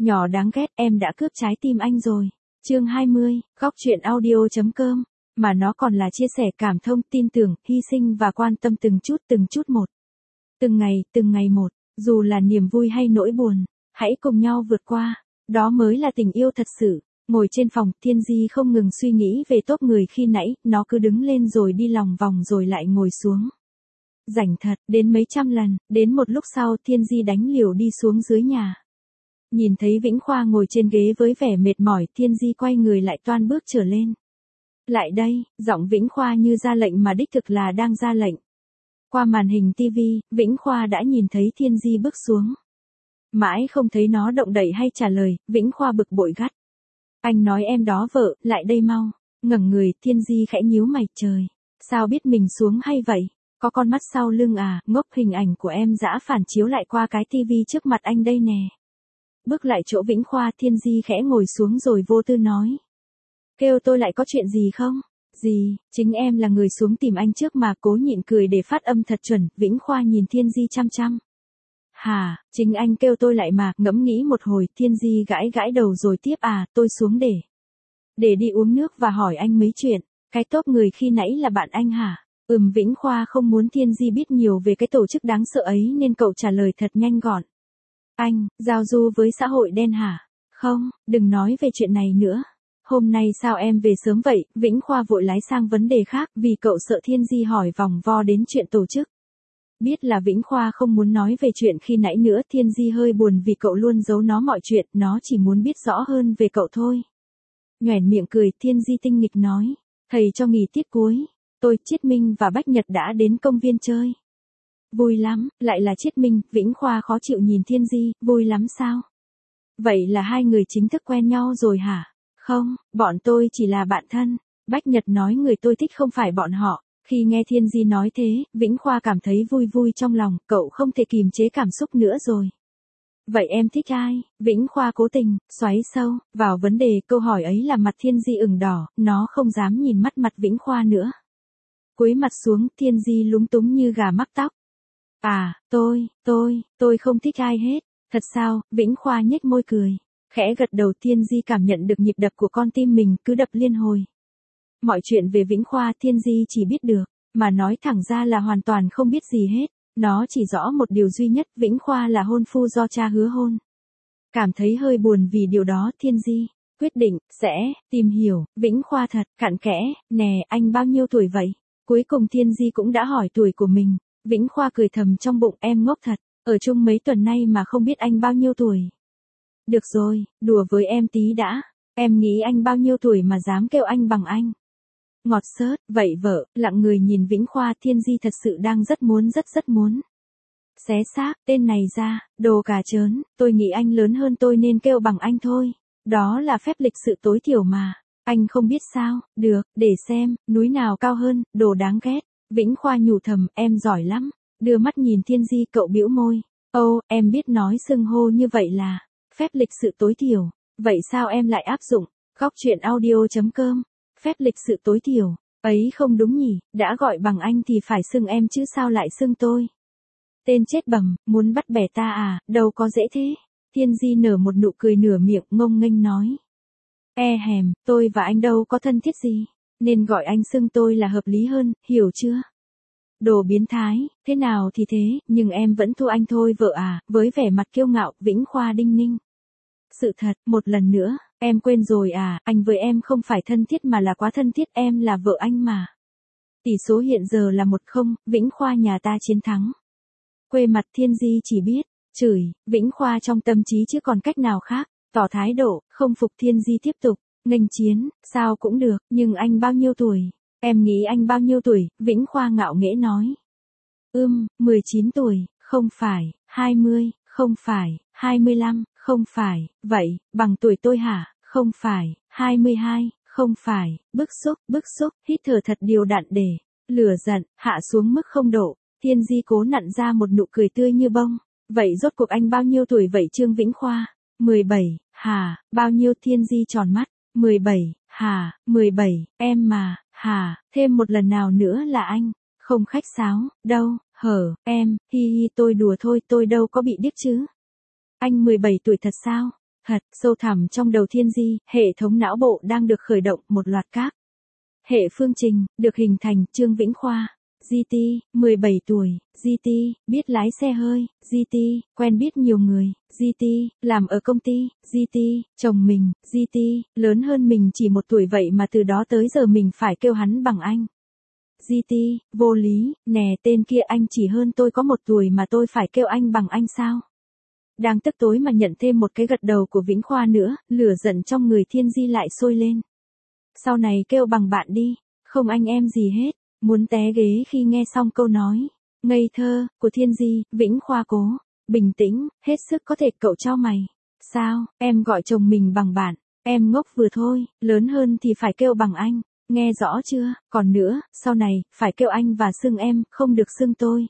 Nhỏ đáng ghét, em đã cướp trái tim anh rồi. Chương 20, góc truyện audio.com. Mà nó còn là chia sẻ cảm thông, tin tưởng, hy sinh và quan tâm từng chút một. Từng ngày một, dù là niềm vui hay nỗi buồn, hãy cùng nhau vượt qua. Đó mới là tình yêu thật sự. Ngồi trên phòng, Thiên Di không ngừng suy nghĩ về tốp người khi nãy, nó cứ đứng lên rồi đi lòng vòng rồi lại ngồi xuống. Rảnh thật, đến mấy trăm lần, đến một lúc sau Thiên Di đánh liều đi xuống dưới nhà. Nhìn thấy Vĩnh Khoa ngồi trên ghế với vẻ mệt mỏi, Thiên Di quay người lại toan bước trở lên. Lại đây, giọng Vĩnh Khoa như ra lệnh mà đích thực là đang ra lệnh. Qua màn hình tivi, Vĩnh Khoa đã nhìn thấy Thiên Di bước xuống. Mãi không thấy nó động đậy hay trả lời, Vĩnh Khoa bực bội gắt. Anh nói em đó vợ, lại đây mau. Ngẩng người, Thiên Di khẽ nhíu mày, trời. Sao biết mình xuống hay vậy? Có con mắt sau lưng à, ngốc, hình ảnh của em dã phản chiếu lại qua cái tivi trước mặt anh đây nè. Bước lại chỗ Vĩnh Khoa, Thiên Di khẽ ngồi xuống rồi vô tư nói. Kêu tôi lại có chuyện gì không? Gì, chính em là người xuống tìm anh trước mà, cố nhịn cười để phát âm thật chuẩn. Vĩnh Khoa nhìn Thiên Di chăm chăm. Hả, chính anh kêu tôi lại mà, ngẫm nghĩ một hồi, Thiên Di gãi đầu rồi tiếp à, tôi xuống để đi uống nước và hỏi anh mấy chuyện. Cái tốp người khi nãy là bạn anh hả? Vĩnh Khoa không muốn Thiên Di biết nhiều về cái tổ chức đáng sợ ấy nên cậu trả lời thật nhanh gọn. Anh, giao du với xã hội đen hả? Không, đừng nói về chuyện này nữa. Hôm nay sao em về sớm vậy? Vĩnh Khoa vội lái sang vấn đề khác vì cậu sợ Thiên Di hỏi vòng vo đến chuyện tổ chức. Biết là Vĩnh Khoa không muốn nói về chuyện khi nãy nữa, Thiên Di hơi buồn vì cậu luôn giấu nó mọi chuyện, nó chỉ muốn biết rõ hơn về cậu thôi. Nhoẻn miệng cười, Thiên Di tinh nghịch nói, thầy cho nghỉ tiết cuối, tôi, Chiết Minh và Bách Nhật đã đến công viên chơi. Vui lắm, lại là Chiết Minh. Vĩnh Khoa khó chịu nhìn Thiên Di, vui lắm sao? Vậy là hai người chính thức quen nhau rồi hả? Không, bọn tôi chỉ là bạn thân. Bách Nhật nói người tôi thích không phải bọn họ. Khi nghe Thiên Di nói thế, Vĩnh Khoa cảm thấy vui trong lòng, cậu không thể kìm chế cảm xúc nữa rồi. Vậy em thích ai? Vĩnh Khoa cố tình xoáy sâu vào vấn đề, câu hỏi ấy làm mặt Thiên Di ửng đỏ, nó không dám nhìn mặt Vĩnh Khoa nữa. Cúi mặt xuống, Thiên Di lúng túng như gà mắc tóc. À, tôi không thích ai hết. Thật sao? Vĩnh Khoa nhếch môi cười. Khẽ gật đầu, Thiên Di cảm nhận được nhịp đập của con tim mình cứ đập liên hồi. Mọi chuyện về Vĩnh Khoa Thiên Di chỉ biết được, mà nói thẳng ra là hoàn toàn không biết gì hết. Nó chỉ rõ một điều duy nhất, Vĩnh Khoa là hôn phu do cha hứa hôn. Cảm thấy hơi buồn vì điều đó, Thiên Di quyết định sẽ tìm hiểu Vĩnh Khoa thật cặn kẽ. Nè, anh bao nhiêu tuổi vậy? Cuối cùng Thiên Di cũng đã hỏi tuổi của mình. Vĩnh Khoa cười thầm trong bụng, em ngốc thật, ở chung mấy tuần nay mà không biết anh bao nhiêu tuổi. Được rồi, đùa với em tí đã. Em nghĩ anh bao nhiêu tuổi mà dám kêu anh bằng anh? Ngọt xớt, vậy vợ, lặng người nhìn Vĩnh Khoa. Thiên Di thật sự đang rất muốn. Xé xác, tên này ra, đồ cà chớn, tôi nghĩ anh lớn hơn tôi nên kêu bằng anh thôi. Đó là phép lịch sự tối thiểu mà. Anh không biết sao? Được, để xem, núi nào cao hơn, đồ đáng ghét. Vĩnh Khoa nhủ thầm, em giỏi lắm. Đưa mắt nhìn Thiên Di, cậu bĩu môi. Ô, em biết nói xưng hô như vậy là phép lịch sự tối thiểu. Vậy sao em lại áp dụng? Góc truyện audio.com. Phép lịch sự tối thiểu. Ấy không đúng nhỉ, đã gọi bằng anh thì phải xưng em chứ sao lại xưng tôi? Tên chết bầm, muốn bắt bẻ ta à, đâu có dễ thế. Thiên Di nở một nụ cười nửa miệng, ngông nghênh nói. Hèm, tôi và anh đâu có thân thiết gì, nên gọi anh xưng tôi là hợp lý hơn, hiểu chưa? Đồ biến thái, thế nào thì thế, nhưng em vẫn thua anh thôi vợ à, với vẻ mặt kiêu ngạo, Vĩnh Khoa đinh ninh. Sự thật, một lần nữa, em quên rồi à, anh với em không phải thân thiết mà là quá thân thiết, em là vợ anh mà. Tỷ số hiện giờ là 1-0, Vĩnh Khoa nhà ta chiến thắng. Quê mặt Thiên Di chỉ biết chửi. Vĩnh Khoa trong tâm trí chứ còn cách nào khác, tỏ thái độ không phục. Thiên Di tiếp tục nghênh chiến, sao cũng được, nhưng anh bao nhiêu tuổi? Em nghĩ anh bao nhiêu tuổi? Vĩnh Khoa ngạo nghễ nói. 19 tuổi, không phải, 20, không phải, 25, không phải, vậy, bằng tuổi tôi hả? Không phải, 22, không phải, bức xúc, hít thở thật đều đặn để lửa giận hạ xuống mức 0 độ. Thiên Di cố nặn ra một nụ cười tươi như bông. Vậy rốt cuộc anh bao nhiêu tuổi vậy Trương Vĩnh Khoa? 17, hả, bao nhiêu? Thiên Di tròn mắt. 17, hả, 17, em mà, hả, thêm một lần nào nữa là anh. Không khách sáo, đâu, hở, em, hi hi tôi đùa thôi, tôi đâu có bị điếc chứ. Anh 17 tuổi thật sao? Thật, sâu thẳm trong đầu Thiên Di, hệ thống não bộ đang được khởi động, một loạt các hệ phương trình được hình thành. Trương Vĩnh Khoa, GT, 17 tuổi, GT, biết lái xe hơi, GT, quen biết nhiều người, GT, làm ở công ty, GT, chồng mình, GT, lớn hơn mình chỉ 1 tuổi vậy mà từ đó tới giờ mình phải kêu hắn bằng anh. GT, vô lý, nè tên kia anh chỉ hơn tôi có 1 tuổi mà tôi phải kêu anh bằng anh sao? Đang tức tối mà nhận thêm một cái gật đầu của Vĩnh Khoa nữa, lửa giận trong người Thiên Di lại sôi lên. Sau này kêu bằng bạn đi, không anh em gì hết. Muốn té ghế khi nghe xong câu nói ngây thơ của Thiên Di. Vĩnh Khoa cố bình tĩnh hết sức có thể. Cậu chau mày. Sao, em gọi chồng mình bằng bạn, em ngốc vừa thôi, lớn hơn thì phải kêu bằng anh, nghe rõ chưa? Còn nữa, sau này, phải kêu anh và xưng em, không được xưng tôi.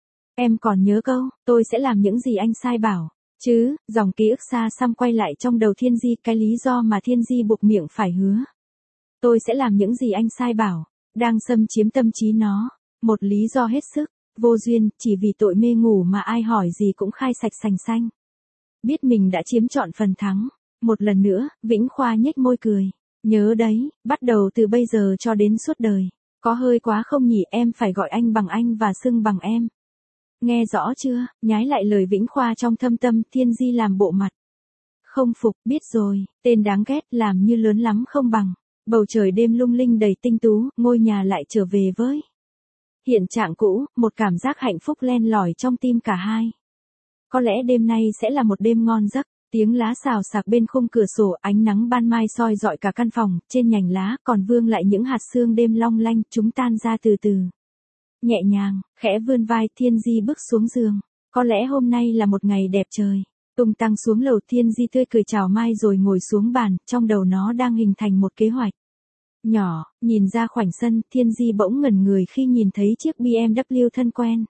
Em còn nhớ câu, tôi sẽ làm những gì anh sai bảo, chứ? Dòng ký ức xa xăm quay lại trong đầu Thiên Di, cái lý do mà Thiên Di buộc miệng phải hứa. Tôi sẽ làm những gì anh sai bảo, đang xâm chiếm tâm trí nó. Một lý do hết sức vô duyên, chỉ vì tội mê ngủ mà ai hỏi gì cũng khai sạch sành xanh. Biết mình đã chiếm trọn phần thắng. Một lần nữa, Vĩnh Khoa nhếch môi cười. Nhớ đấy, bắt đầu từ bây giờ cho đến suốt đời. Có hơi quá không nhỉ? Em phải gọi anh bằng anh và xưng bằng em. Nghe rõ chưa? Nhái lại lời Vĩnh Khoa trong thâm tâm. Thiên Di làm bộ mặt không phục. Biết rồi, tên đáng ghét, làm như lớn lắm không bằng. Bầu trời đêm lung linh đầy tinh tú, ngôi nhà lại trở về với hiện trạng cũ, một cảm giác hạnh phúc len lỏi trong tim cả hai. Có lẽ đêm nay sẽ là một đêm ngon giấc. Tiếng lá xào xạc bên khung cửa sổ, ánh nắng ban mai soi rọi cả căn phòng, trên nhành lá còn vương lại những hạt sương đêm long lanh, chúng tan ra từ từ. Nhẹ nhàng, khẽ vươn vai, Thiên Di bước xuống giường. Có lẽ hôm nay là một ngày đẹp trời. Tung tăng xuống lầu, Thiên Di tươi cười chào mai rồi ngồi xuống bàn, trong đầu nó đang hình thành một kế hoạch nhỏ. Nhìn ra khoảnh sân, Thiên Di bỗng ngẩn người khi nhìn thấy chiếc BMW thân quen.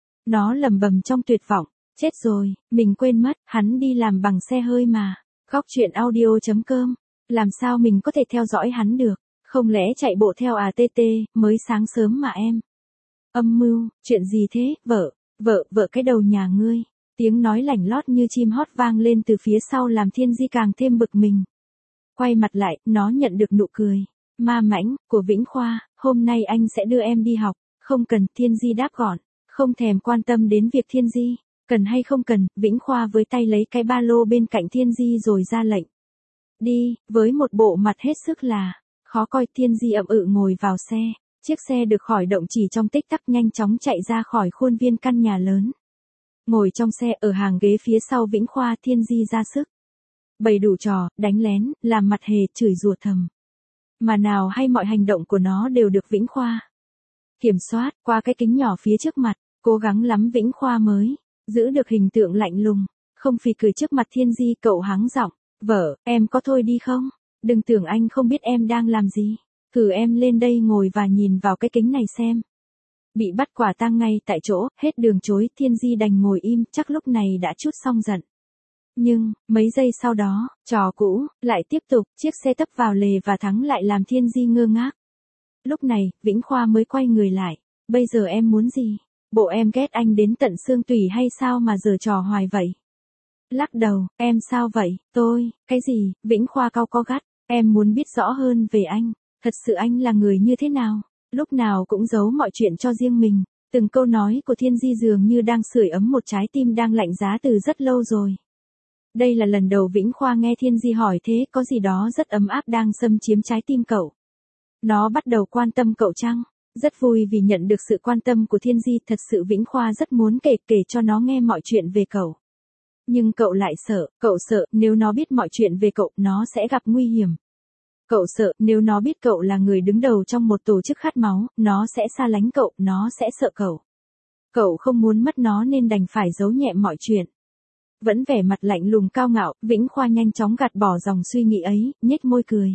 Nó lẩm bẩm trong tuyệt vọng. Chết rồi, mình quên mất, hắn đi làm bằng xe hơi mà. Góc truyện audio.com. Làm sao mình có thể theo dõi hắn được? Không lẽ chạy bộ theo ATT, mới sáng sớm mà em. Âm mưu, chuyện gì thế? Vợ cái đầu nhà ngươi. Tiếng nói lảnh lót như chim hót vang lên từ phía sau làm Thiên Di càng thêm bực mình. Quay mặt lại, nó nhận được nụ cười ma mãnh của Vĩnh Khoa. Hôm nay anh sẽ đưa em đi học. Không cần, Thiên Di đáp gọn. Không thèm quan tâm đến việc Thiên Di cần hay không cần. Vĩnh Khoa với tay lấy cái ba lô bên cạnh Thiên Di rồi ra lệnh. Đi, với một bộ mặt hết sức là khó coi. Thiên Di ậm ừ ngồi vào xe. Chiếc xe được khởi động chỉ trong tích tắc, nhanh chóng chạy ra khỏi khuôn viên căn nhà lớn. Ngồi trong xe ở hàng ghế phía sau Vĩnh Khoa, Thiên Di ra sức bày đủ trò, đánh lén, làm mặt hề, chửi rủa thầm. Mà nào hay mọi hành động của nó đều được Vĩnh Khoa kiểm soát qua cái kính nhỏ phía trước mặt. Cố gắng lắm Vĩnh Khoa mới giữ được hình tượng lạnh lùng, không phì cười trước mặt Thiên Di. Cậu hắng giọng, vợ, em có thôi đi không? Đừng tưởng anh không biết em đang làm gì. Cử em lên đây ngồi và nhìn vào cái kính này xem. Bị bắt quả tang ngay tại chỗ, hết đường chối, Thiên Di đành ngồi im, chắc lúc này đã trút xong giận. Nhưng, mấy giây sau đó, trò cũ lại tiếp tục, chiếc xe tấp vào lề và thắng lại làm Thiên Di ngơ ngác. Lúc này, Vĩnh Khoa mới quay người lại. Bây giờ em muốn gì? Bộ em ghét anh đến tận xương tủy hay sao mà giở trò hoài vậy? Lắc đầu, em sao vậy? Cái gì? Vĩnh Khoa cau có gắt. Em muốn biết rõ hơn về anh. Thật sự anh là người như thế nào? Lúc nào cũng giấu mọi chuyện cho riêng mình. Từng câu nói của Thiên Di dường như đang sưởi ấm một trái tim đang lạnh giá từ rất lâu rồi. Đây là lần đầu Vĩnh Khoa nghe Thiên Di hỏi thế, có gì đó rất ấm áp đang xâm chiếm trái tim cậu. Nó bắt đầu quan tâm cậu chăng? Rất vui vì nhận được sự quan tâm của Thiên Di, thật sự Vĩnh Khoa rất muốn kể cho nó nghe mọi chuyện về cậu. Nhưng cậu lại sợ, nếu nó biết mọi chuyện về cậu, nó sẽ gặp nguy hiểm. Cậu sợ, nếu nó biết cậu là người đứng đầu trong một tổ chức khát máu, nó sẽ xa lánh cậu, nó sẽ sợ cậu. Cậu không muốn mất nó nên đành phải giấu nhẹm mọi chuyện. Vẫn vẻ mặt lạnh lùng cao ngạo, Vĩnh Khoa nhanh chóng gạt bỏ dòng suy nghĩ ấy, nhếch môi cười.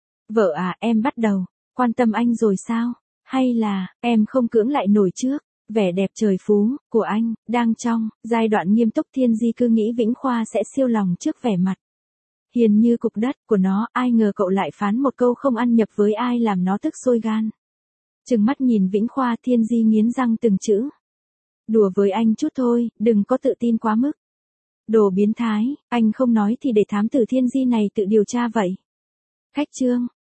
Vợ à, em bắt đầu quan tâm anh rồi sao? Hay là, em không cưỡng lại nổi trước vẻ đẹp trời phú của anh, đang trong giai đoạn nghiêm túc. Thiên Di cứ nghĩ Vĩnh Khoa sẽ siêu lòng trước vẻ mặt hiền như cục đất của nó, ai ngờ cậu lại phán một câu không ăn nhập với ai làm nó tức sôi gan. Trừng mắt nhìn Vĩnh Khoa, Thiên Di nghiến răng từng chữ. Đùa với anh chút thôi, đừng có tự tin quá mức. Đồ biến thái, anh không nói thì để thám tử Thiên Di này tự điều tra vậy. Khách trương,